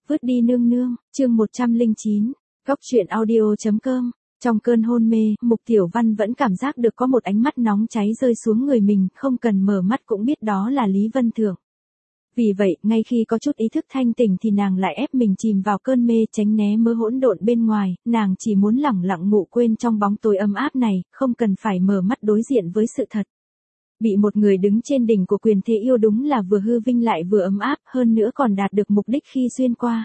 Vứt đi nương nương, chương 109, Góc truyện audio.com. Trong cơn hôn mê, Mục Tiểu Văn vẫn cảm giác được có một ánh mắt nóng cháy rơi xuống người mình, không cần mở mắt cũng biết đó là Lý Vân Thượng. Vì vậy, ngay khi có chút ý thức thanh tỉnh thì nàng lại ép mình chìm vào cơn mê, tránh né mớ hỗn độn bên ngoài, nàng chỉ muốn lẳng lặng ngủ quên trong bóng tối ấm áp này, không cần phải mở mắt đối diện với sự thật. Bị một người đứng trên đỉnh của quyền thế yêu đúng là vừa hư vinh lại vừa ấm áp, hơn nữa còn đạt được mục đích khi xuyên qua.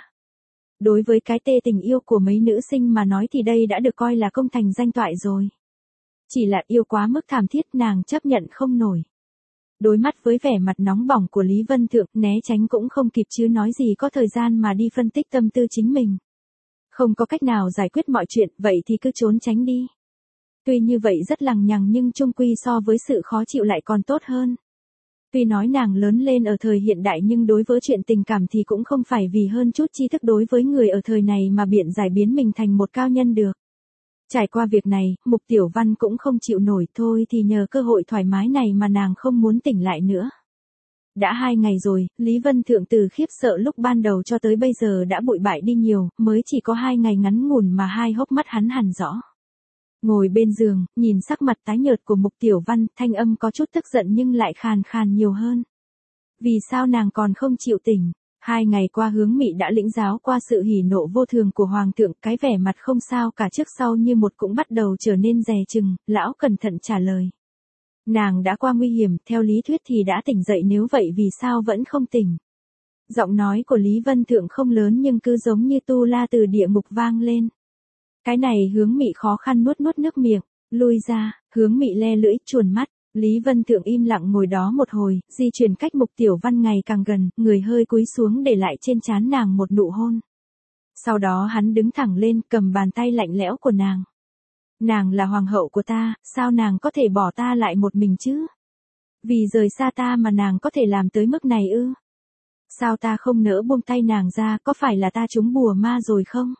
Đối với cái tê tình yêu của mấy nữ sinh mà nói thì đây đã được coi là công thành danh toại rồi. Chỉ là yêu quá mức thảm thiết, nàng chấp nhận không nổi. Đối mắt với vẻ mặt nóng bỏng của Lý Vân Thượng, né tránh cũng không kịp chứ nói gì có thời gian mà đi phân tích tâm tư chính mình. Không có cách nào giải quyết mọi chuyện, vậy thì cứ trốn tránh đi. Tuy như vậy rất lằng nhằng nhưng chung quy so với sự khó chịu lại còn tốt hơn. Tuy nói nàng lớn lên ở thời hiện đại nhưng đối với chuyện tình cảm thì cũng không phải vì hơn chút tri thức đối với người ở thời này mà biện giải biến mình thành một cao nhân được. Trải qua việc này, Mục Tiểu Văn cũng không chịu nổi, thôi thì nhờ cơ hội thoải mái này mà nàng không muốn tỉnh lại nữa. Đã 2 ngày rồi, Lý Vân Thượng từ khiếp sợ lúc ban đầu cho tới bây giờ đã bụi bại đi nhiều, mới chỉ có 2 ngày ngắn ngủn mà hai hốc mắt hắn hằn rõ. Ngồi bên giường, nhìn sắc mặt tái nhợt của Mục Tiểu Văn, thanh âm có chút tức giận nhưng lại khàn khàn nhiều hơn. Vì sao nàng còn không chịu tỉnh? 2 ngày qua Hướng Mị đã lĩnh giáo qua sự hỉ nộ vô thường của Hoàng thượng, cái vẻ mặt không sao cả trước sau như một cũng bắt đầu trở nên dè chừng, lão cẩn thận trả lời. Nàng đã qua nguy hiểm, theo lý thuyết thì đã tỉnh dậy, nếu vậy vì sao vẫn không tỉnh? Giọng nói của Lý Vân Thượng không lớn nhưng cứ giống như tu la từ địa ngục vang lên. Cái này Hướng Mị khó khăn nuốt nước miệng, lui ra, Hướng Mị le lưỡi, chuồn mắt. Lý Vân Thượng im lặng ngồi đó một hồi, di chuyển cách Mục Tiểu Văn ngày càng gần, người hơi cúi xuống để lại trên trán nàng một nụ hôn. Sau đó hắn đứng thẳng lên, cầm bàn tay lạnh lẽo của nàng. Nàng là hoàng hậu của ta, sao nàng có thể bỏ ta lại một mình chứ? Vì rời xa ta mà nàng có thể làm tới mức này ư? Sao ta không nỡ buông tay nàng ra, có phải là ta trúng bùa ma rồi không?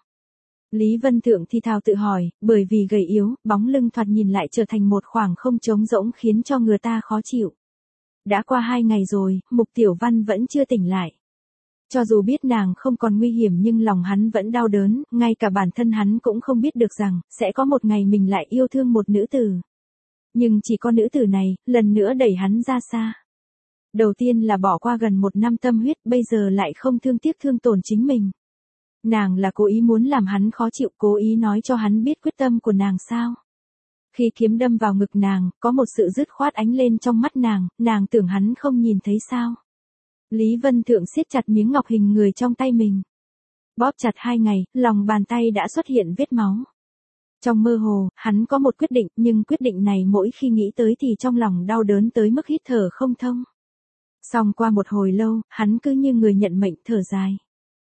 Lý Vân Thượng thì thào tự hỏi, bởi vì gầy yếu, bóng lưng thoạt nhìn lại trở thành một khoảng không trống rỗng khiến cho người ta khó chịu. Đã qua 2 ngày rồi, Mục Tiểu Văn vẫn chưa tỉnh lại. Cho dù biết nàng không còn nguy hiểm nhưng lòng hắn vẫn đau đớn, ngay cả bản thân hắn cũng không biết được rằng, sẽ có một ngày mình lại yêu thương một nữ tử. Nhưng chỉ có nữ tử này, lần nữa đẩy hắn ra xa. Đầu tiên là bỏ qua gần 1 năm tâm huyết, bây giờ lại không thương tiếc thương tổn chính mình. Nàng là cố ý muốn làm hắn khó chịu, cố ý nói cho hắn biết quyết tâm của nàng sao. Khi kiếm đâm vào ngực nàng, có một sự dứt khoát ánh lên trong mắt nàng tưởng hắn không nhìn thấy sao. Lý Vân Thượng siết chặt miếng ngọc hình người trong tay mình. Bóp chặt 2 ngày, lòng bàn tay đã xuất hiện vết máu. Trong mơ hồ, hắn có một quyết định, nhưng quyết định này mỗi khi nghĩ tới thì trong lòng đau đớn tới mức hít thở không thông. Xong qua một hồi lâu, hắn cứ như người nhận mệnh thở dài.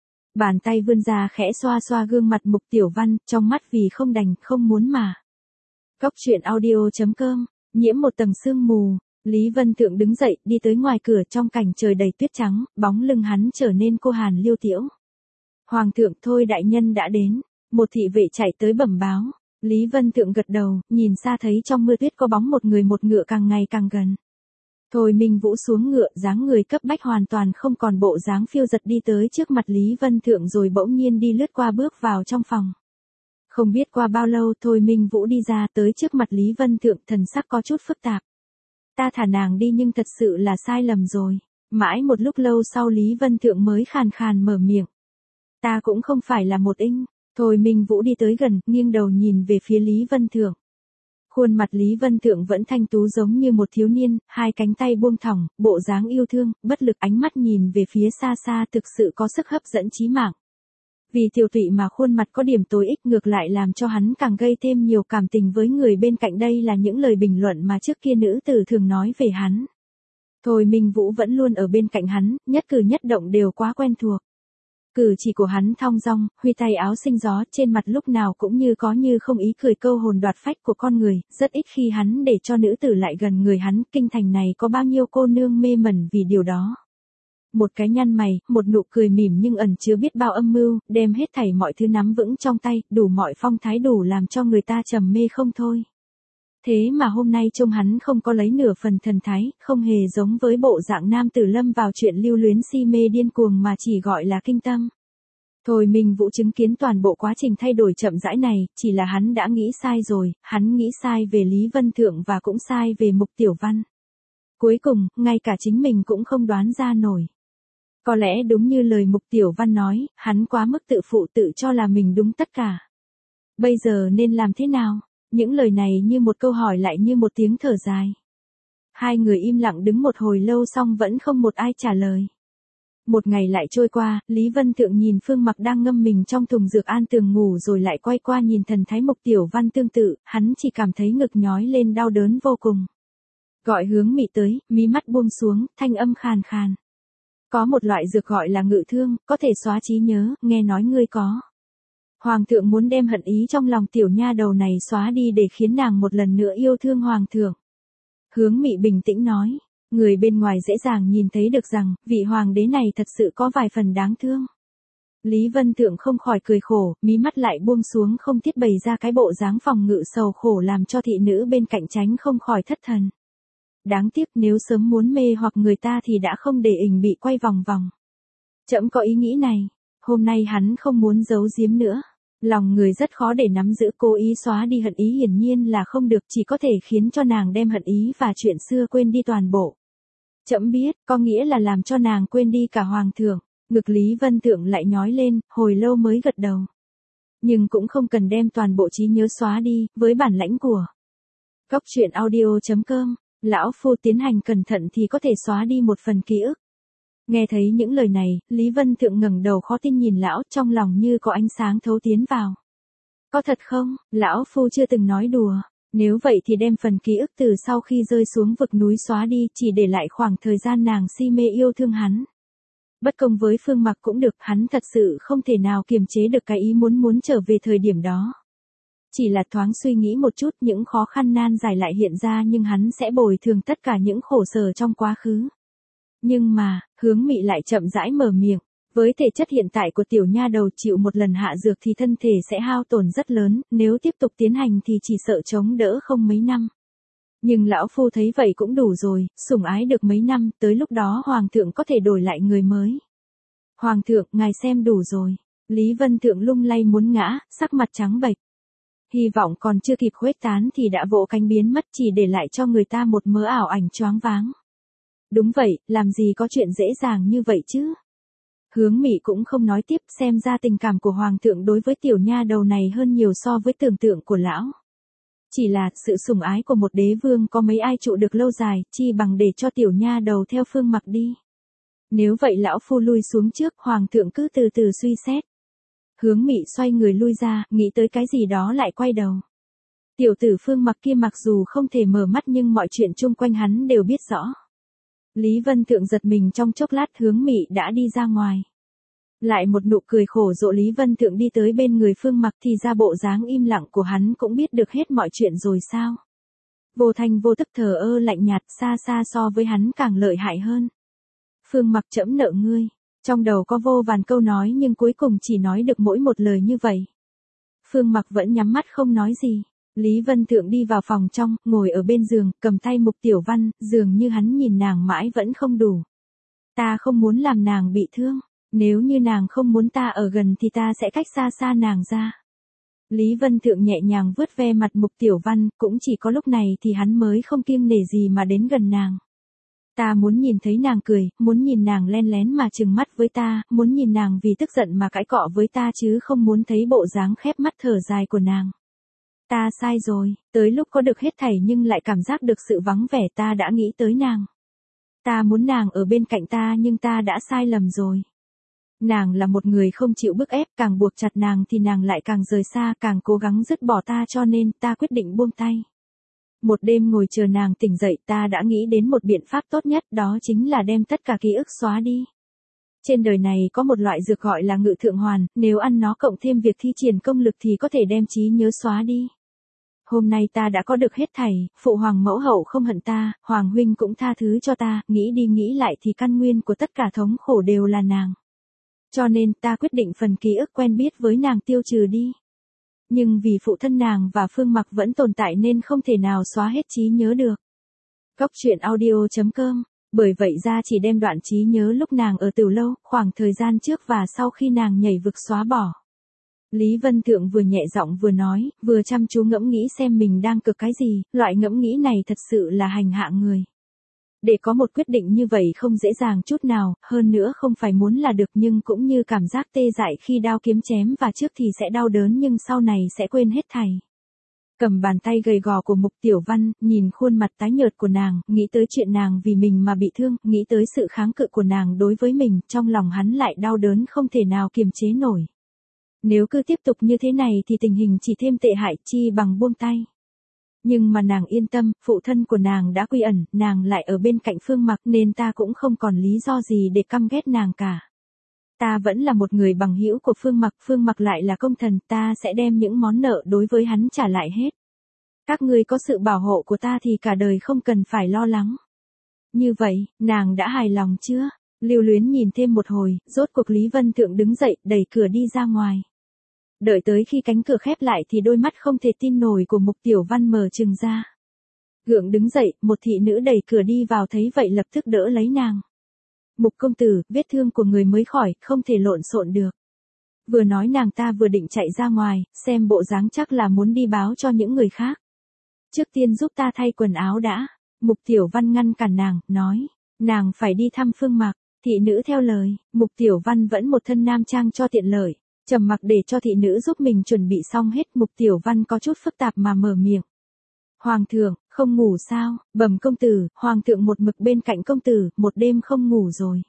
Bàn tay vươn ra khẽ xoa xoa gương mặt Mục Tiểu Văn, trong mắt vì không đành, không muốn mà. Góc truyện audio.com, nhiễm một tầng sương mù, Lý Vân Thượng đứng dậy, đi tới ngoài cửa trong cảnh trời đầy tuyết trắng, bóng lưng hắn trở nên cô hàn liêu tiễu. Hoàng thượng, thôi đại nhân đã đến, một thị vệ chạy tới bẩm báo. Lý Vân Thượng gật đầu, nhìn xa thấy trong mưa tuyết có bóng một người một ngựa càng ngày càng gần. Thôi Minh Vũ xuống ngựa, dáng người cấp bách hoàn toàn không còn bộ dáng phiêu giật đi tới trước mặt Lý Vân Thượng rồi bỗng nhiên đi lướt qua bước vào trong phòng. Không biết qua bao lâu Thôi Minh Vũ đi ra tới trước mặt Lý Vân Thượng, thần sắc có chút phức tạp. Ta thả nàng đi nhưng thật sự là sai lầm rồi. Mãi một lúc lâu sau Lý Vân Thượng mới khàn khàn mở miệng. Ta cũng không phải là một inh. Thôi Minh Vũ đi tới gần, nghiêng đầu nhìn về phía Lý Vân Thượng. Khuôn mặt Lý Vân Thượng vẫn thanh tú giống như một thiếu niên, hai cánh tay buông thõng, bộ dáng yêu thương, bất lực, ánh mắt nhìn về phía xa xa thực sự có sức hấp dẫn chí mạng. Vì tiểu tụy mà khuôn mặt có điểm tối ích ngược lại làm cho hắn càng gây thêm nhiều cảm tình với người bên cạnh, đây là những lời bình luận mà trước kia nữ tử thường nói về hắn. Thôi Minh Vũ vẫn luôn ở bên cạnh hắn, nhất cử nhất động đều quá quen thuộc. Cử chỉ của hắn thong dong, huy tay áo sinh gió, trên mặt lúc nào cũng như có như không ý cười câu hồn đoạt phách của con người, rất ít khi hắn để cho nữ tử lại gần người hắn, kinh thành này có bao nhiêu cô nương mê mẩn vì điều đó. Một cái nhăn mày, một nụ cười mỉm nhưng ẩn chứa biết bao âm mưu, đem hết thảy mọi thứ nắm vững trong tay, đủ mọi phong thái, đủ làm cho người ta trầm mê không thôi. Thế mà hôm nay trông hắn không có lấy nửa phần thần thái, không hề giống với bộ dạng nam tử lâm vào chuyện lưu luyến si mê điên cuồng mà chỉ gọi là kinh tâm. Thôi Minh Vũ chứng kiến toàn bộ quá trình thay đổi chậm rãi này, chỉ là hắn đã nghĩ sai rồi, hắn nghĩ sai về Lý Vân Thượng và cũng sai về Mục Tiểu Văn. Cuối cùng, ngay cả chính mình cũng không đoán ra nổi. Có lẽ đúng như lời Mục Tiểu Văn nói, hắn quá mức tự phụ tự cho là mình đúng tất cả. Bây giờ nên làm thế nào? Những lời này như một câu hỏi lại như một tiếng thở dài. Hai người im lặng đứng một hồi lâu xong vẫn không một ai trả lời. Một ngày lại trôi qua, Lý Vân Thượng nhìn Phương Mặc đang ngâm mình trong thùng dược an tường ngủ rồi lại quay qua nhìn thần thái Mục Tiểu Văn tương tự, hắn chỉ cảm thấy ngực nhói lên đau đớn vô cùng. Gọi Hướng Mị tới, mí mắt buông xuống, thanh âm khàn khàn. Có một loại dược gọi là ngự thương, có thể xóa trí nhớ, nghe nói ngươi có. Hoàng thượng muốn đem hận ý trong lòng tiểu nha đầu này xóa đi để khiến nàng một lần nữa yêu thương Hoàng thượng. Hướng Mị bình tĩnh nói, người bên ngoài dễ dàng nhìn thấy được rằng, vị hoàng đế này thật sự có vài phần đáng thương. Lý Vân Thượng không khỏi cười khổ, mí mắt lại buông xuống không thiết bày ra cái bộ dáng phòng ngự sầu khổ làm cho thị nữ bên cạnh tránh không khỏi thất thần. Đáng tiếc nếu sớm muốn mê hoặc người ta thì đã không để ình bị quay vòng vòng. Trẫm có ý nghĩ này, hôm nay hắn không muốn giấu giếm nữa. Lòng người rất khó để nắm giữ, cố ý xóa đi hận ý hiển nhiên là không được, chỉ có thể khiến cho nàng đem hận ý và chuyện xưa quên đi toàn bộ. Trẫm biết, có nghĩa là làm cho nàng quên đi cả Hoàng thượng. Ngực Lý Vân Thượng lại nhói lên, hồi lâu mới gật đầu. Nhưng cũng không cần đem toàn bộ trí nhớ xóa đi, với bản lãnh của Góc Truyện Audio.com, lão phu tiến hành cẩn thận thì có thể xóa đi một phần ký ức. Nghe thấy những lời này, Lý Vân Thượng ngẩng đầu khó tin nhìn lão, trong lòng như có ánh sáng thấu tiến vào. Có thật không? Lão phu chưa từng nói đùa. Nếu vậy thì đem phần ký ức từ sau khi rơi xuống vực núi xóa đi, chỉ để lại khoảng thời gian nàng si mê yêu thương hắn. Bất công với Phương Mặc cũng được, hắn thật sự không thể nào kiềm chế được cái ý muốn trở về thời điểm đó. Chỉ là thoáng suy nghĩ một chút, những khó khăn nan giải lại hiện ra nhưng hắn sẽ bồi thường tất cả những khổ sở trong quá khứ. Nhưng mà, Hướng Mị lại chậm rãi mở miệng, với thể chất hiện tại của tiểu nha đầu chịu một lần hạ dược thì thân thể sẽ hao tổn rất lớn, nếu tiếp tục tiến hành thì chỉ sợ chống đỡ không mấy năm. Nhưng lão phu thấy vậy cũng đủ rồi, sủng ái được mấy năm, tới lúc đó Hoàng thượng có thể đổi lại người mới. Hoàng thượng, ngài xem đủ rồi. Lý Vân Thượng lung lay muốn ngã, sắc mặt trắng bệch. Hy vọng còn chưa kịp khuếch tán thì đã vỗ cánh biến mất, chỉ để lại cho người ta một mớ ảo ảnh choáng váng. Đúng vậy, làm gì có chuyện dễ dàng như vậy chứ? Hướng Mị cũng không nói tiếp, xem ra tình cảm của Hoàng thượng đối với tiểu nha đầu này hơn nhiều so với tưởng tượng của lão. Chỉ là, sự sủng ái của một đế vương có mấy ai trụ được lâu dài, chi bằng để cho tiểu nha đầu theo Phương Mặc đi. Nếu vậy lão phu lui xuống trước, Hoàng thượng cứ từ từ suy xét. Hướng Mị xoay người lui ra, nghĩ tới cái gì đó lại quay đầu. Tiểu tử Phương Mặc kia mặc dù không thể mở mắt nhưng mọi chuyện chung quanh hắn đều biết rõ. Lý Vân Thượng giật mình trong chốc lát, Hướng Mị đã đi ra ngoài. Lại một nụ cười khổ rộ, Lý Vân Thượng đi tới bên người Phương Mặc thì ra bộ dáng im lặng của hắn cũng biết được hết mọi chuyện rồi sao. Vô thanh vô tức thờ ơ lạnh nhạt, xa xa so với hắn càng lợi hại hơn. Phương Mặc, trẫm nợ ngươi. Trong đầu có vô vàn câu nói nhưng cuối cùng chỉ nói được mỗi một lời như vậy. Phương Mặc vẫn nhắm mắt không nói gì. Lý Vân Thượng đi vào phòng trong, ngồi ở bên giường, cầm tay Mục Tiểu Văn, dường như hắn nhìn nàng mãi vẫn không đủ. Ta không muốn làm nàng bị thương. Nếu như nàng không muốn ta ở gần thì ta sẽ cách xa xa nàng ra. Lý Vân Thượng nhẹ nhàng vuốt ve mặt Mục Tiểu Văn, cũng chỉ có lúc này thì hắn mới không kiêng nể gì mà đến gần nàng. Ta muốn nhìn thấy nàng cười, muốn nhìn nàng len lén mà trừng mắt với ta, muốn nhìn nàng vì tức giận mà cãi cọ với ta chứ không muốn thấy bộ dáng khép mắt thở dài của nàng. Ta sai rồi, tới lúc có được hết thảy nhưng lại cảm giác được sự vắng vẻ, ta đã nghĩ tới nàng. Ta muốn nàng ở bên cạnh ta nhưng ta đã sai lầm rồi. Nàng là một người không chịu bức ép, càng buộc chặt nàng thì nàng lại càng rời xa, càng cố gắng dứt bỏ ta, cho nên ta quyết định buông tay. Một đêm ngồi chờ nàng tỉnh dậy, ta đã nghĩ đến một biện pháp tốt nhất, đó chính là đem tất cả ký ức xóa đi. Trên đời này có một loại dược gọi là ngự thượng hoàn, nếu ăn nó cộng thêm việc thi triển công lực thì có thể đem trí nhớ xóa đi. Hôm nay ta đã có được hết thảy, phụ hoàng mẫu hậu không hận ta, hoàng huynh cũng tha thứ cho ta, nghĩ đi nghĩ lại thì căn nguyên của tất cả thống khổ đều là nàng. Cho nên ta quyết định phần ký ức quen biết với nàng tiêu trừ đi. Nhưng vì phụ thân nàng và Phương Mặc vẫn tồn tại nên không thể nào xóa hết trí nhớ được. Góc Truyện Audio.com Bởi vậy ra chỉ đem đoạn trí nhớ lúc nàng ở Tửu Lâu, khoảng thời gian trước và sau khi nàng nhảy vực xóa bỏ. Lý Vân Thượng vừa nhẹ giọng vừa nói, vừa chăm chú ngẫm nghĩ xem mình đang cực cái gì, loại ngẫm nghĩ này thật sự là hành hạ người. Để có một quyết định như vậy không dễ dàng chút nào, hơn nữa không phải muốn là được nhưng cũng như cảm giác tê dại khi đao kiếm chém và trước thì sẽ đau đớn nhưng sau này sẽ quên hết thảy. Cầm bàn tay gầy gò của Mục Tiểu Văn, nhìn khuôn mặt tái nhợt của nàng, nghĩ tới chuyện nàng vì mình mà bị thương, nghĩ tới sự kháng cự của nàng đối với mình, trong lòng hắn lại đau đớn không thể nào kiềm chế nổi. Nếu cứ tiếp tục như thế này thì tình hình chỉ thêm tệ hại, chi bằng buông tay. Nhưng mà nàng yên tâm, phụ thân của nàng đã quy ẩn, nàng lại ở bên cạnh Phương Mặc nên ta cũng không còn lý do gì để căm ghét nàng cả. Ta vẫn là một người bằng hữu của Phương Mặc lại là công thần, ta sẽ đem những món nợ đối với hắn trả lại hết. Các ngươi có sự bảo hộ của ta thì cả đời không cần phải lo lắng. Như vậy, nàng đã hài lòng chưa? Lưu Luyến nhìn thêm một hồi, rốt cuộc Lý Vân Thượng đứng dậy, đẩy cửa đi ra ngoài. Đợi tới khi cánh cửa khép lại thì đôi mắt không thể tin nổi của Mục Tiểu Văn mở trừng ra. Gượng đứng dậy, một thị nữ đẩy cửa đi vào thấy vậy lập tức đỡ lấy nàng. Mục công tử, vết thương của người mới khỏi, không thể lộn xộn được. Vừa nói nàng ta vừa định chạy ra ngoài, xem bộ dáng chắc là muốn đi báo cho những người khác. Trước tiên giúp ta thay quần áo đã. Mục Tiểu Văn ngăn cản nàng, nói, nàng phải đi thăm Phương Mặc. Thị nữ theo lời, Mục Tiểu Văn vẫn một thân nam trang cho tiện lợi, trầm mặc để cho thị nữ giúp mình chuẩn bị xong hết. Mục Tiểu Văn có chút phức tạp mà mở miệng. Hoàng thượng, không ngủ sao? Bẩm công tử, hoàng thượng một mực bên cạnh công tử, một đêm không ngủ rồi.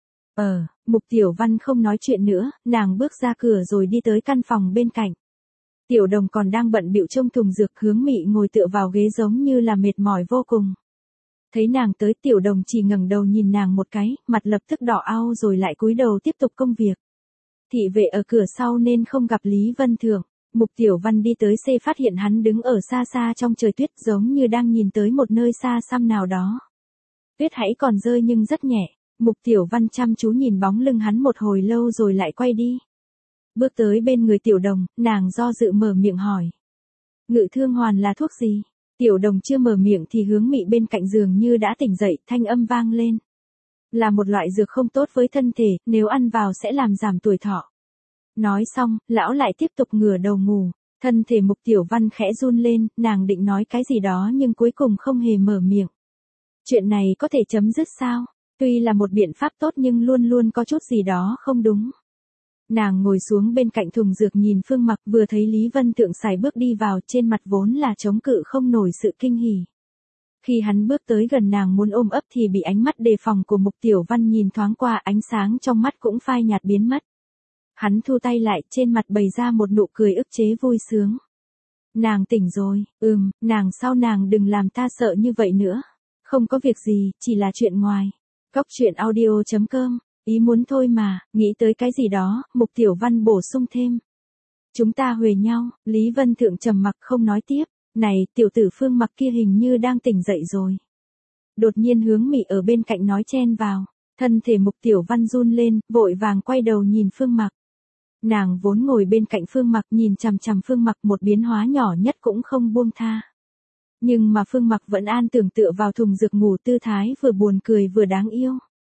Mục Tiểu Văn không nói chuyện nữa, nàng bước ra cửa rồi đi tới căn phòng bên cạnh. Tiểu Đồng còn đang bận bịu trông thùng dược, Hướng Mị ngồi tựa vào ghế giống như là mệt mỏi vô cùng. Thấy nàng tới, Tiểu Đồng chỉ ngẩng đầu nhìn nàng một cái, mặt lập tức đỏ ao rồi lại cúi đầu tiếp tục công việc. Thị vệ ở cửa sau nên không gặp Lý Vân Thượng. Mục Tiểu Văn đi tới xe phát hiện hắn đứng ở xa xa trong trời tuyết giống như đang nhìn tới một nơi xa xăm nào đó. Tuyết hãy còn rơi nhưng rất nhẹ. Mục Tiểu Văn chăm chú nhìn bóng lưng hắn một hồi lâu rồi lại quay đi. Bước tới bên người Tiểu Đồng, nàng do dự mở miệng hỏi. Ngự thương hoàn là thuốc gì? Tiểu Đồng chưa mở miệng thì Hướng Mị bên cạnh giường như đã tỉnh dậy, thanh âm vang lên. Là một loại dược không tốt với thân thể, nếu ăn vào sẽ làm giảm tuổi thọ. Nói xong, lão lại tiếp tục ngửa đầu ngủ. Thân thể Mục Tiểu Văn khẽ run lên, nàng định nói cái gì đó nhưng cuối cùng không hề mở miệng. Chuyện này có thể chấm dứt sao? Tuy là một biện pháp tốt nhưng luôn luôn có chút gì đó không đúng. Nàng ngồi xuống bên cạnh thùng dược nhìn Phương Mặc, vừa thấy Lý Vân Thượng sải bước đi vào, trên mặt vốn là chống cự không nổi sự kinh hỉ. Khi hắn bước tới gần nàng muốn ôm ấp thì bị ánh mắt đề phòng của Mục Tiểu Văn nhìn thoáng qua, ánh sáng trong mắt cũng phai nhạt biến mất. Hắn thu tay lại, trên mặt bày ra một nụ cười ức chế vui sướng. Nàng tỉnh rồi, nàng sau nàng đừng làm ta sợ như vậy nữa. Không có việc gì, chỉ là chuyện ngoài. Góc truyện audio.com, ý muốn thôi mà, nghĩ tới cái gì đó, Mục Tiểu Văn bổ sung thêm. Chúng ta huề nhau, Lý Vân Thượng trầm mặc không nói tiếp. Này, tiểu tử Phương Mặc kia hình như đang tỉnh dậy rồi. Đột nhiên Hướng Mị ở bên cạnh nói chen vào. Thân thể Mục Tiểu Văn run lên, vội vàng quay đầu nhìn Phương Mặc. Nàng vốn ngồi bên cạnh Phương Mặc nhìn chằm chằm Phương Mặc, một biến hóa nhỏ nhất cũng không buông tha. Nhưng mà Phương Mặc vẫn an tưởng tựa vào thùng dược ngủ, tư thái vừa buồn cười vừa đáng yêu.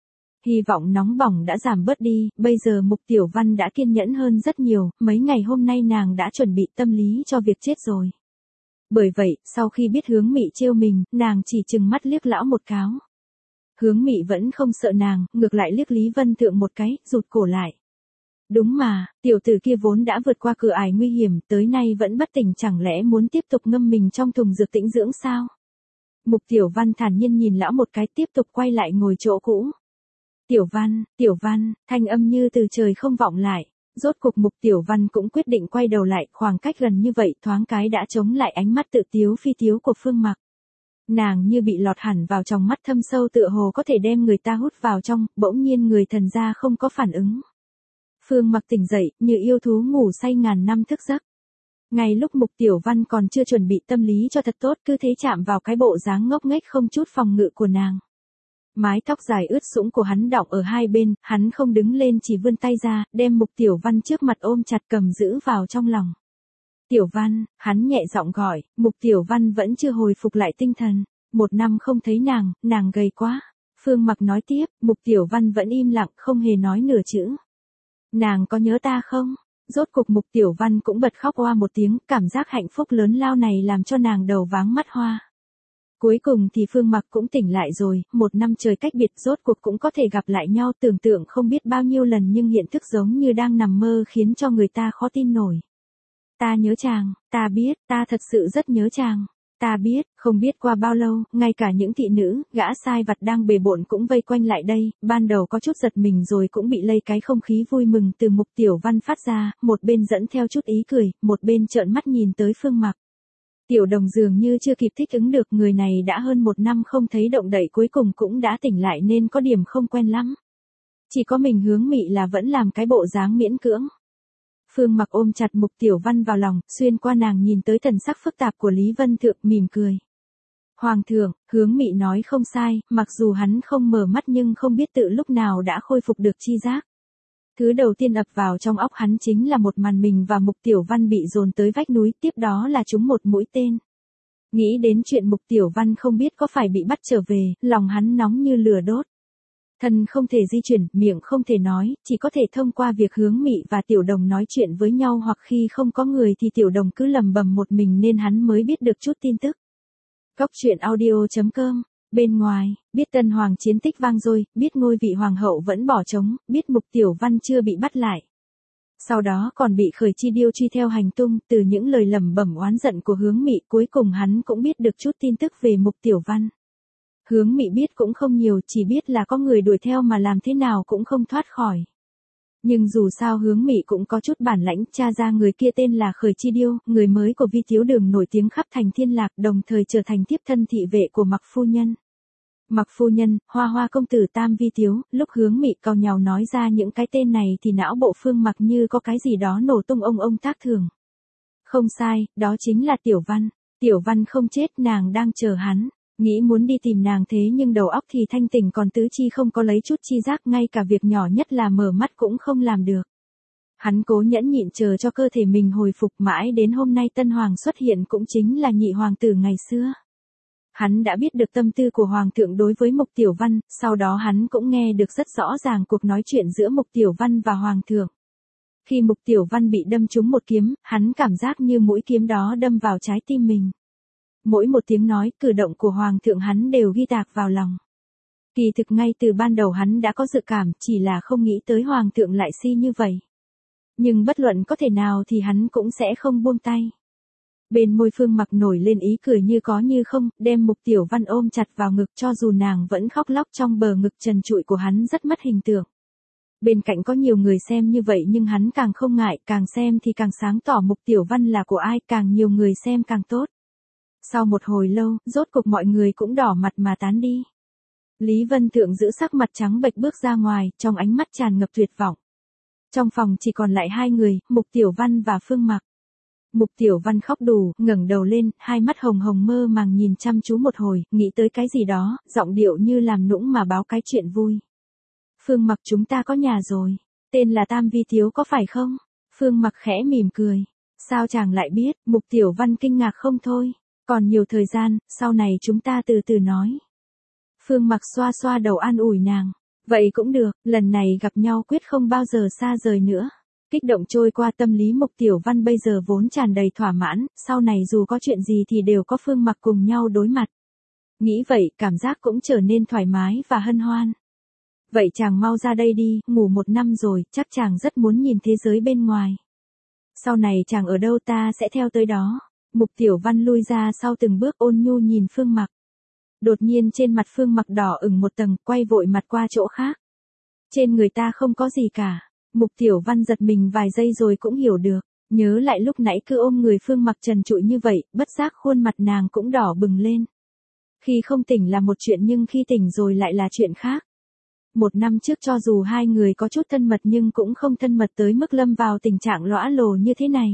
Hy vọng nóng bỏng đã giảm bớt đi, bây giờ Mục Tiểu Văn đã kiên nhẫn hơn rất nhiều, mấy ngày hôm nay nàng đã chuẩn bị tâm lý cho việc chết rồi. Bởi vậy, sau khi biết Hướng Mị trêu mình, nàng chỉ trừng mắt liếc lão một cáo. Hướng Mị vẫn không sợ nàng, ngược lại liếc Lý Vân Thượng một cái, rụt cổ lại. Đúng mà, tiểu tử kia vốn đã vượt qua cửa ải nguy hiểm, tới nay vẫn bất tỉnh, chẳng lẽ muốn tiếp tục ngâm mình trong thùng dược tĩnh dưỡng sao? Mục Tiểu Văn thản nhiên nhìn lão một cái, tiếp tục quay lại ngồi chỗ cũ. Tiểu Văn, thanh âm như từ trời không vọng lại. Rốt cuộc Mục Tiểu Văn cũng quyết định quay đầu lại, khoảng cách gần như vậy thoáng cái đã chống lại ánh mắt tự tiếu phi tiếu của Phương Mặc. Nàng như bị lọt hẳn vào trong mắt thâm sâu tựa hồ có thể đem người ta hút vào trong, bỗng nhiên người thần gia không có phản ứng. Phương Mặc tỉnh dậy, như yêu thú ngủ say ngàn năm thức giấc. Ngay lúc Mục Tiểu Văn còn chưa chuẩn bị tâm lý cho thật tốt, cứ thế chạm vào cái bộ dáng ngốc nghếch không chút phòng ngự của nàng. Mái tóc dài ướt sũng của hắn đọng ở hai bên, hắn không đứng lên chỉ vươn tay ra, đem Mục Tiểu Văn trước mặt ôm chặt cầm giữ vào trong lòng. Tiểu Văn, hắn nhẹ giọng gọi, Mục Tiểu Văn vẫn chưa hồi phục lại tinh thần. 1 năm không thấy nàng gầy quá. Phương Mặc nói tiếp, Mục Tiểu Văn vẫn im lặng không hề nói nửa chữ. Nàng có nhớ ta không? Rốt cục Mục Tiểu Văn cũng bật khóc oa một tiếng, cảm giác hạnh phúc lớn lao này làm cho nàng đầu váng mắt hoa. Cuối cùng thì Phương Mặc cũng tỉnh lại rồi, 1 năm trời cách biệt rốt cuộc cũng có thể gặp lại nhau, tưởng tượng không biết bao nhiêu lần nhưng hiện thức giống như đang nằm mơ khiến cho người ta khó tin nổi. Ta nhớ chàng, ta biết, ta thật sự rất nhớ chàng. Ta biết, không biết qua bao lâu, ngay cả những thị nữ, gã sai vặt đang bề bộn cũng vây quanh lại đây, ban đầu có chút giật mình rồi cũng bị lây cái không khí vui mừng từ Mục Tiểu Văn phát ra, một bên dẫn theo chút ý cười, một bên trợn mắt nhìn tới Phương Mặc. Tiểu Đồng dường như chưa kịp thích ứng được, người này đã hơn 1 năm không thấy động đậy cuối cùng cũng đã tỉnh lại nên có điểm không quen lắm. Chỉ có mình Hướng Mị là vẫn làm cái bộ dáng miễn cưỡng. Phương Mặc ôm chặt Mục Tiểu Văn vào lòng, xuyên qua nàng nhìn tới thần sắc phức tạp của Lý Vân Thượng, mỉm cười. Hoàng thượng, Hướng Mị nói không sai, mặc dù hắn không mở mắt nhưng không biết tự lúc nào đã khôi phục được chi giác. Thứ đầu tiên ập vào trong óc hắn chính là một màn mình và Mục Tiểu Văn bị dồn tới vách núi, tiếp đó là trúng một mũi tên. Nghĩ đến chuyện Mục Tiểu Văn không biết có phải bị bắt trở về, lòng hắn nóng như lửa đốt. Thân không thể di chuyển, miệng không thể nói, chỉ có thể thông qua việc Hướng Mị và Tiểu Đồng nói chuyện với nhau, hoặc khi không có người thì Tiểu Đồng cứ lầm bầm một mình nên hắn mới biết được chút tin tức. Góc truyện audio.com. Bên ngoài, biết Tân Hoàng chiến tích vang dội, biết ngôi vị hoàng hậu vẫn bỏ trống, biết Mục Tiểu Văn chưa bị bắt lại. Sau đó còn bị Khởi Chi Điêu truy theo hành tung, từ những lời lẩm bẩm oán giận của Hướng Mị cuối cùng hắn cũng biết được chút tin tức về Mục Tiểu Văn. Hướng Mị biết cũng không nhiều, chỉ biết là có người đuổi theo mà làm thế nào cũng không thoát khỏi. Nhưng dù sao Hướng Mị cũng có chút bản lãnh, tra ra người kia tên là Khởi Chi Điêu, người mới của Vi Thiếu Đường nổi tiếng khắp thành Thiên Lạc, đồng thời trở thành tiếp thân thị vệ của Mặc phu nhân. Mặc phu nhân, Hoa Hoa công tử Tam Vi Thiếu, lúc Hướng Mị cau nhàu nói ra những cái tên này thì não bộ Phương Mặc như có cái gì đó nổ tung ông tác thường. Không sai, đó chính là Tiểu Văn. Tiểu Văn không chết, nàng đang chờ hắn. Nghĩ muốn đi tìm nàng thế nhưng đầu óc thì thanh tỉnh, còn tứ chi không có lấy chút chi giác, ngay cả việc nhỏ nhất là mở mắt cũng không làm được. Hắn cố nhẫn nhịn chờ cho cơ thể mình hồi phục, mãi đến hôm nay Tân Hoàng xuất hiện, cũng chính là nhị hoàng tử ngày xưa. Hắn đã biết được tâm tư của Hoàng thượng đối với Mục Tiểu Văn, sau đó hắn cũng nghe được rất rõ ràng cuộc nói chuyện giữa Mục Tiểu Văn và Hoàng thượng. Khi Mục Tiểu Văn bị đâm trúng một kiếm, hắn cảm giác như mũi kiếm đó đâm vào trái tim mình. Mỗi một tiếng nói, cử động của Hoàng thượng hắn đều ghi tạc vào lòng. Kỳ thực ngay từ ban đầu hắn đã có dự cảm, chỉ là không nghĩ tới Hoàng thượng lại si như vậy. Nhưng bất luận có thể nào thì hắn cũng sẽ không buông tay. Bên môi Phương Mặc nổi lên ý cười như có như không, đem Mục Tiểu Văn ôm chặt vào ngực, cho dù nàng vẫn khóc lóc trong bờ ngực trần trụi của hắn rất mất hình tượng. Bên cạnh có nhiều người xem như vậy nhưng hắn càng không ngại, càng xem thì càng sáng tỏ Mục Tiểu Văn là của ai, càng nhiều người xem càng tốt. Sau một hồi lâu, rốt cục mọi người cũng đỏ mặt mà tán đi. Lý Vân Thượng giữ sắc mặt trắng bệch bước ra ngoài, trong ánh mắt tràn ngập tuyệt vọng. Trong phòng chỉ còn lại 2 người, Mục Tiểu Văn và Phương Mặc. Mục Tiểu Văn khóc đủ, ngẩng đầu lên, hai mắt hồng hồng mơ màng nhìn chăm chú một hồi, nghĩ tới cái gì đó, giọng điệu như làm nũng mà báo cái chuyện vui. Phương Mặc, chúng ta có nhà rồi. Tên là Tam Vi Thiếu có phải không? Phương Mặc khẽ mỉm cười. Sao chàng lại biết? Mục Tiểu Văn kinh ngạc không thôi. Còn nhiều thời gian, sau này chúng ta từ từ nói. Phương Mặc xoa xoa đầu an ủi nàng. Vậy cũng được, lần này gặp nhau quyết không bao giờ xa rời nữa. Kích động trôi qua tâm lý Mục Tiểu Văn bây giờ vốn tràn đầy thỏa mãn, sau này dù có chuyện gì thì đều có Phương Mặc cùng nhau đối mặt. Nghĩ vậy, cảm giác cũng trở nên thoải mái và hân hoan. Vậy chàng mau ra đây đi, ngủ 1 năm rồi, chắc chàng rất muốn nhìn thế giới bên ngoài. Sau này chàng ở đâu ta sẽ theo tới đó. Mục Tiểu Văn lui ra sau từng bước, ôn nhu nhìn Phương Mặc. Đột nhiên trên mặt Phương Mặc đỏ ửng một tầng, quay vội mặt qua chỗ khác. Trên người ta không có gì cả. Mục Tiểu Văn giật mình vài giây rồi cũng hiểu được, nhớ lại lúc nãy cứ ôm người Phương Mặc trần trụi như vậy, bất giác khuôn mặt nàng cũng đỏ bừng lên. Khi không tỉnh là một chuyện nhưng khi tỉnh rồi lại là chuyện khác. 1 năm trước cho dù 2 người có chút thân mật nhưng cũng không thân mật tới mức lâm vào tình trạng lõa lồ như thế này.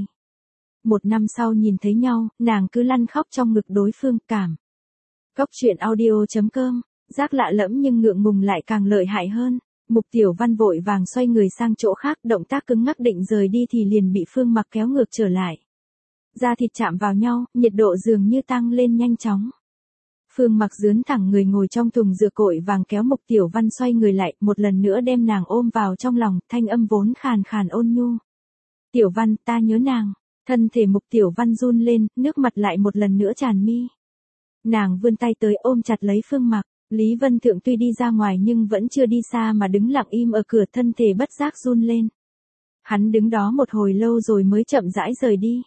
1 năm sau nhìn thấy nhau, nàng cứ lăn khóc trong ngực đối phương, cảm. Góc truyện audio.com, giác lạ lẫm nhưng ngượng ngùng lại càng lợi hại hơn. Mục Tiểu Văn vội vàng xoay người sang chỗ khác, động tác cứng ngắc định rời đi thì liền bị Phương Mặc kéo ngược trở lại. Da thịt chạm vào nhau, nhiệt độ dường như tăng lên nhanh chóng. Phương Mặc dướn thẳng người ngồi trong thùng dừa cội vàng kéo Mục Tiểu Văn xoay người lại, một lần nữa đem nàng ôm vào trong lòng, thanh âm vốn khàn khàn ôn nhu. Tiểu Văn, ta nhớ nàng. Thân thể Mục Tiểu Văn run lên, nước mặt lại một lần nữa tràn mi. Nàng vươn tay tới ôm chặt lấy Phương Mặc. Lý Vân Thượng tuy đi ra ngoài nhưng vẫn chưa đi xa mà đứng lặng im ở cửa, thân thể bất giác run lên. Hắn đứng đó một hồi lâu rồi mới chậm rãi rời đi.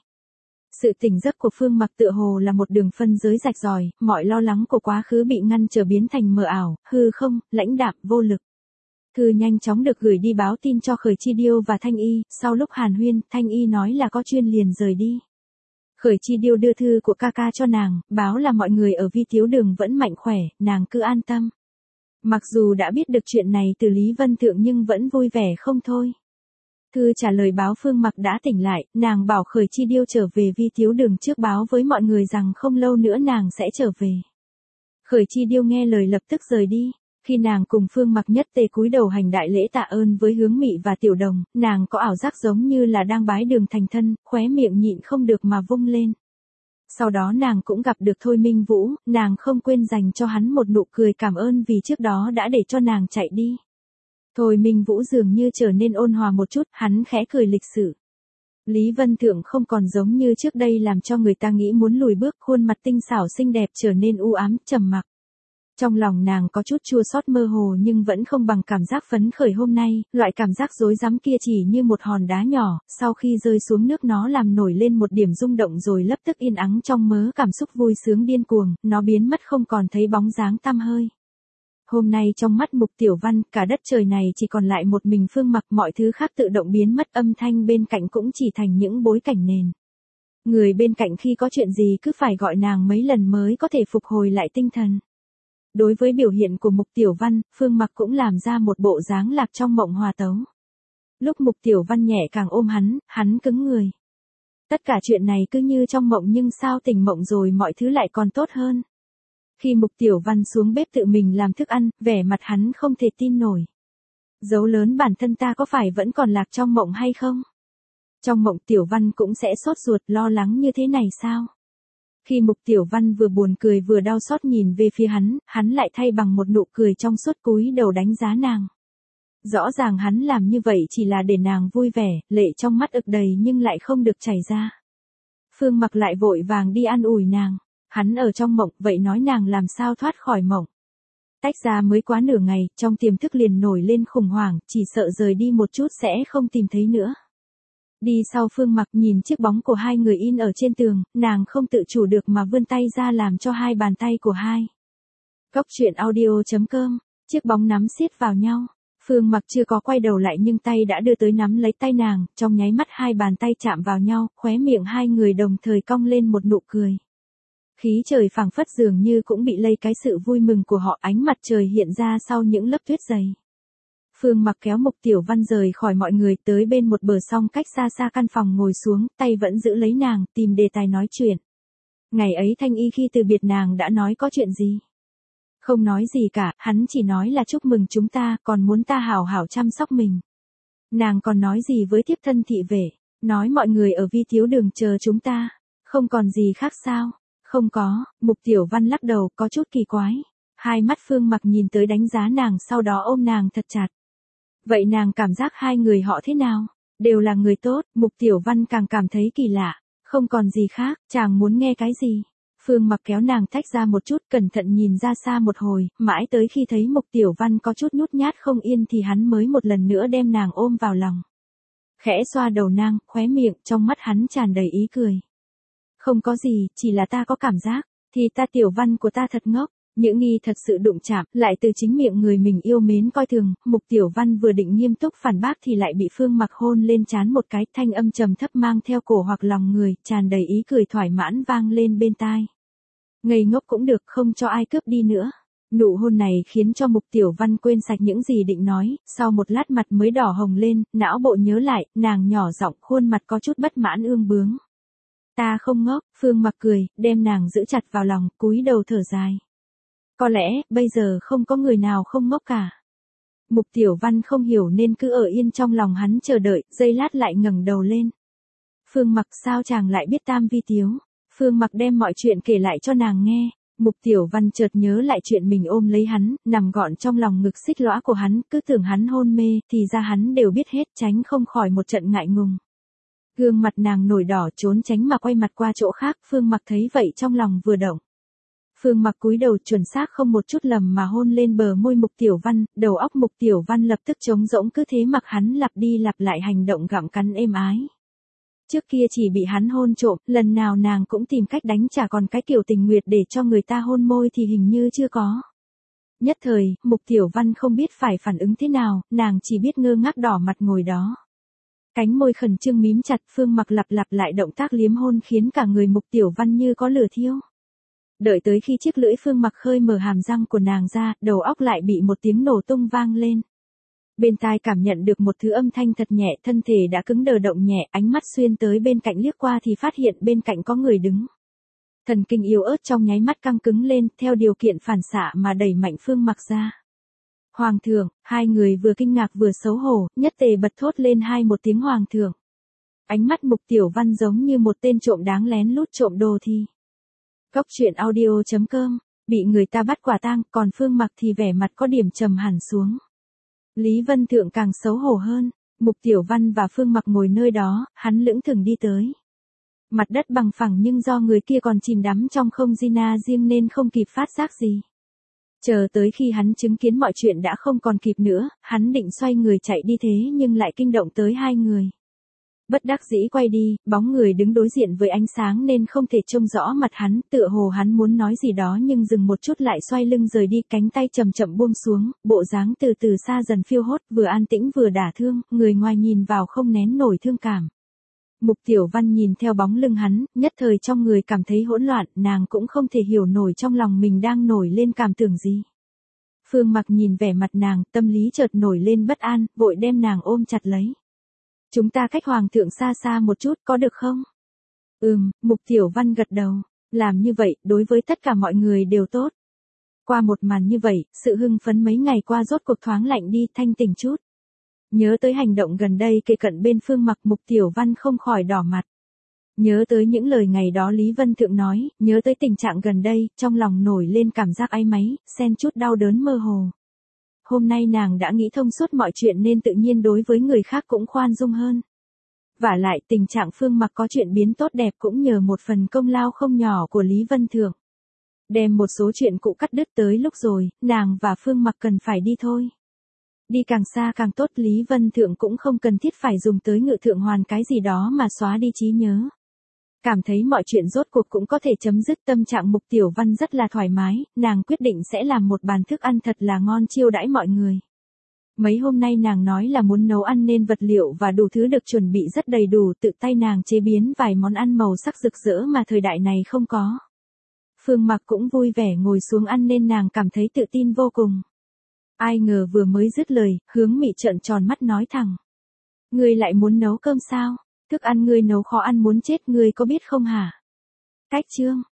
Sự tỉnh giấc của Phương Mặc tựa hồ là một đường phân giới rạch ròi, mọi lo lắng của quá khứ bị ngăn trở biến thành mờ ảo, hư không, lãnh đạm, vô lực. Thư nhanh chóng được gửi đi báo tin cho Khởi Chi Điêu và Thanh Y, sau lúc hàn huyên, Thanh Y nói là có chuyên liền rời đi. Khởi Chi Điêu đưa thư của ca ca cho nàng, báo là mọi người ở Vi Tiếu Đường vẫn mạnh khỏe, nàng cứ an tâm. Mặc dù đã biết được chuyện này từ Lý Vân Thượng nhưng vẫn vui vẻ không thôi. Thư trả lời báo Phương Mặc đã tỉnh lại, nàng bảo Khởi Chi Điêu trở về Vi Tiếu Đường trước báo với mọi người rằng không lâu nữa nàng sẽ trở về. Khởi Chi Điêu nghe lời lập tức rời đi. Khi nàng cùng Phương Mặc nhất tề cúi đầu hành đại lễ tạ ơn với Hướng Mị và Tiểu Đồng, nàng có ảo giác giống như là đang bái đường thành thân, khóe miệng nhịn không được mà vung lên. Sau đó nàng cũng gặp được Thôi Minh Vũ, nàng không quên dành cho hắn một nụ cười cảm ơn vì trước đó đã để cho nàng chạy đi. Thôi Minh Vũ dường như trở nên ôn hòa một chút, hắn khẽ cười lịch sự. Lý Vân Thượng không còn giống như trước đây làm cho người ta nghĩ muốn lùi bước, khuôn mặt tinh xảo xinh đẹp trở nên u ám, trầm mặc. Trong lòng nàng có chút chua xót mơ hồ nhưng vẫn không bằng cảm giác phấn khởi hôm nay, loại cảm giác rối rắm kia chỉ như một hòn đá nhỏ, sau khi rơi xuống nước nó làm nổi lên một điểm rung động rồi lập tức yên ắng trong mớ cảm xúc vui sướng điên cuồng, nó biến mất không còn thấy bóng dáng tăm hơi. Hôm nay trong mắt Mục Tiểu Văn, cả đất trời này chỉ còn lại một mình Phương Mặc, mọi thứ khác tự động biến mất, âm thanh bên cạnh cũng chỉ thành những bối cảnh nền. Người bên cạnh khi có chuyện gì cứ phải gọi nàng mấy lần mới có thể phục hồi lại tinh thần. Đối với biểu hiện của Mục Tiểu Văn, Phương Mặc cũng làm ra một bộ dáng lạc trong mộng hòa tấu. Lúc Mục Tiểu Văn nhẹ càng ôm hắn cứng người. Tất cả chuyện này cứ như trong mộng nhưng sao tỉnh mộng rồi mọi thứ lại còn tốt hơn. Khi Mục Tiểu Văn xuống bếp tự mình làm thức ăn, vẻ mặt hắn không thể tin nổi. Dấu lớn bản thân ta có phải vẫn còn lạc trong mộng hay không? Trong mộng Tiểu Văn cũng sẽ sốt ruột lo lắng như thế này sao? Khi Mục Tiểu Văn vừa buồn cười vừa đau xót nhìn về phía hắn lại thay bằng một nụ cười trong suốt cúi đầu đánh giá nàng. Rõ ràng hắn làm như vậy chỉ là để nàng vui vẻ, lệ trong mắt ực đầy nhưng lại không được chảy ra. Phương Mặc lại vội vàng đi an ủi nàng. Hắn ở trong mộng, vậy nói nàng làm sao thoát khỏi mộng. Tách ra mới quá nửa ngày, trong tiềm thức liền nổi lên khủng hoảng, chỉ sợ rời đi một chút sẽ không tìm thấy nữa. Đi sau Phương Mặc nhìn chiếc bóng của hai người in ở trên tường, nàng không tự chủ được mà vươn tay ra làm cho hai bàn tay của hai. Góc truyện audio.com, chiếc bóng nắm siết vào nhau. Phương Mặc chưa có quay đầu lại nhưng tay đã đưa tới nắm lấy tay nàng, trong nháy mắt hai bàn tay chạm vào nhau, khóe miệng hai người đồng thời cong lên một nụ cười. Khí trời phảng phất dường như cũng bị lây cái sự vui mừng của họ, ánh mặt trời hiện ra sau những lớp tuyết dày. Phương Mặc kéo Mục Tiểu Văn rời khỏi mọi người tới bên một bờ sông cách xa xa căn phòng ngồi xuống, tay vẫn giữ lấy nàng, tìm đề tài nói chuyện. Ngày ấy Thanh Y khi từ biệt nàng đã nói có chuyện gì? Không nói gì cả, hắn chỉ nói là chúc mừng chúng ta, còn muốn ta hảo hảo chăm sóc mình. Nàng còn nói gì với thiếp thân thị vệ, nói mọi người ở Vi Tiếu Đường chờ chúng ta, không còn gì khác sao? Không có, Mục Tiểu Văn lắc đầu, có chút kỳ quái. Hai mắt Phương Mặc nhìn tới đánh giá nàng sau đó ôm nàng thật chặt. Vậy nàng cảm giác hai người họ thế nào? Đều là người tốt, Mục Tiểu Văn càng cảm thấy kỳ lạ. Không còn gì khác, chàng muốn nghe cái gì? Phương Mặc kéo nàng tách ra một chút, cẩn thận nhìn ra xa một hồi, mãi tới khi thấy Mục Tiểu Văn có chút nhút nhát không yên thì hắn mới một lần nữa đem nàng ôm vào lòng. Khẽ xoa đầu nàng, khóe miệng, trong mắt hắn tràn đầy ý cười. Không có gì, chỉ là ta có cảm giác, thì ta Tiểu Văn của ta thật ngốc. Những nghi thật sự đụng chạm, lại từ chính miệng người mình yêu mến coi thường, Mục Tiểu Văn vừa định nghiêm túc phản bác thì lại bị Phương Mặc hôn lên trán một cái, thanh âm trầm thấp mang theo cổ hoặc lòng người, tràn đầy ý cười thỏa mãn vang lên bên tai. Ngây ngốc cũng được, không cho ai cướp đi nữa. Nụ hôn này khiến cho Mục Tiểu Văn quên sạch những gì định nói, sau một lát mặt mới đỏ hồng lên, não bộ nhớ lại, nàng nhỏ giọng, khuôn mặt có chút bất mãn ương bướng. Ta không ngốc, Phương Mặc cười, đem nàng giữ chặt vào lòng, cúi đầu thở dài. Có lẽ, bây giờ không có người nào không ngốc cả. Mục Tiểu Văn không hiểu nên cứ ở yên trong lòng hắn chờ đợi, giây lát lại ngẩng đầu lên. Phương Mặc, sao chàng lại biết Tam Vi Tiếu? Phương Mặc đem mọi chuyện kể lại cho nàng nghe. Mục Tiểu Văn chợt nhớ lại chuyện mình ôm lấy hắn, nằm gọn trong lòng ngực xích lõa của hắn, cứ tưởng hắn hôn mê, thì ra hắn đều biết hết, tránh không khỏi một trận ngại ngùng. Gương mặt nàng nổi đỏ trốn tránh mà quay mặt qua chỗ khác, Phương Mặc thấy vậy trong lòng vừa động. Phương Mặc cúi đầu chuẩn xác không một chút lầm mà hôn lên bờ môi Mục Tiểu Văn, đầu óc Mục Tiểu Văn lập tức trống rỗng, cứ thế mặc hắn lặp đi lặp lại hành động gặm cắn êm ái. Trước kia chỉ bị hắn hôn trộm, lần nào nàng cũng tìm cách đánh trả, còn cái kiểu tình nguyệt để cho người ta hôn môi thì hình như chưa có. Nhất thời, Mục Tiểu Văn không biết phải phản ứng thế nào, nàng chỉ biết ngơ ngác đỏ mặt ngồi đó. Cánh môi khẩn trương mím chặt, Phương Mặc lặp lại động tác liếm hôn khiến cả người Mục Tiểu Văn như có lửa thiêu. Đợi tới khi chiếc lưỡi Phương Mặc khơi mở hàm răng của nàng ra, đầu óc lại bị một tiếng nổ tung vang lên. Bên tai cảm nhận được một thứ âm thanh thật nhẹ, thân thể đã cứng đờ động nhẹ, ánh mắt xuyên tới bên cạnh liếc qua thì phát hiện bên cạnh có người đứng. Thần kinh yếu ớt trong nháy mắt căng cứng lên, theo điều kiện phản xạ mà đẩy mạnh Phương Mặc ra. Hoàng thượng, hai người vừa kinh ngạc vừa xấu hổ, nhất tề bật thốt lên một tiếng hoàng thượng. Ánh mắt Mục Tiểu Văn giống như một tên trộm đáng lén lút trộm đồ thì. Góc truyện audio.com, bị người ta bắt quả tang, còn Phương Mặc thì vẻ mặt có điểm trầm hẳn xuống. Lý Vân Thượng càng xấu hổ hơn, Mục Tiểu Văn và Phương Mặc ngồi nơi đó, hắn lững thững đi tới. Mặt đất bằng phẳng nhưng do người kia còn chìm đắm trong không gian riêng nên không kịp phát giác gì. Chờ tới khi hắn chứng kiến mọi chuyện đã không còn kịp nữa, hắn định xoay người chạy đi thế nhưng lại kinh động tới hai người. Bất đắc dĩ quay đi, bóng người đứng đối diện với ánh sáng nên không thể trông rõ mặt hắn, tựa hồ hắn muốn nói gì đó nhưng dừng một chút lại xoay lưng rời đi, cánh tay chậm chậm buông xuống, bộ dáng từ từ xa dần phiêu hốt, vừa an tĩnh vừa đả thương, người ngoài nhìn vào không nén nổi thương cảm. Mục Tiểu Văn nhìn theo bóng lưng hắn, nhất thời trong người cảm thấy hỗn loạn, nàng cũng không thể hiểu nổi trong lòng mình đang nổi lên cảm tưởng gì. Phương Mặc nhìn vẻ mặt nàng, tâm lý chợt nổi lên bất an, vội đem nàng ôm chặt lấy. Chúng ta cách hoàng thượng xa xa một chút có được không? Mục Tiểu Văn gật đầu, làm như vậy, đối với tất cả mọi người đều tốt. Qua một màn như vậy, sự hưng phấn mấy ngày qua rốt cuộc thoáng lạnh đi, thanh tỉnh chút. Nhớ tới hành động gần đây kề cận bên Phương Mặc, Mục Tiểu Văn không khỏi đỏ mặt. Nhớ tới những lời ngày đó Lý Vân Thượng nói, nhớ tới tình trạng gần đây, trong lòng nổi lên cảm giác áy náy, xen chút đau đớn mơ hồ. Hôm nay nàng đã nghĩ thông suốt mọi chuyện nên tự nhiên đối với người khác cũng khoan dung hơn. Vả lại tình trạng Phương Mặc có chuyện biến tốt đẹp cũng nhờ một phần công lao không nhỏ của Lý Vân Thượng. Đem một số chuyện cũ cắt đứt tới lúc rồi, nàng và Phương Mặc cần phải đi thôi. Đi càng xa càng tốt, Lý Vân Thượng cũng không cần thiết phải dùng tới Ngự Thượng Hoàn cái gì đó mà xóa đi trí nhớ. Cảm thấy mọi chuyện rốt cuộc cũng có thể chấm dứt, tâm trạng Mục Tiểu Văn rất là thoải mái, nàng quyết định sẽ làm một bàn thức ăn thật là ngon chiêu đãi mọi người. Mấy hôm nay nàng nói là muốn nấu ăn nên vật liệu và đủ thứ được chuẩn bị rất đầy đủ, tự tay nàng chế biến vài món ăn màu sắc rực rỡ mà thời đại này không có. Phương Mặc cũng vui vẻ ngồi xuống ăn nên nàng cảm thấy tự tin vô cùng. Ai ngờ vừa mới dứt lời, Hướng Mị trợn tròn mắt nói thẳng. Ngươi lại muốn nấu cơm sao? Thức ăn ngươi nấu khó ăn muốn chết, ngươi có biết không hả? Cách chương.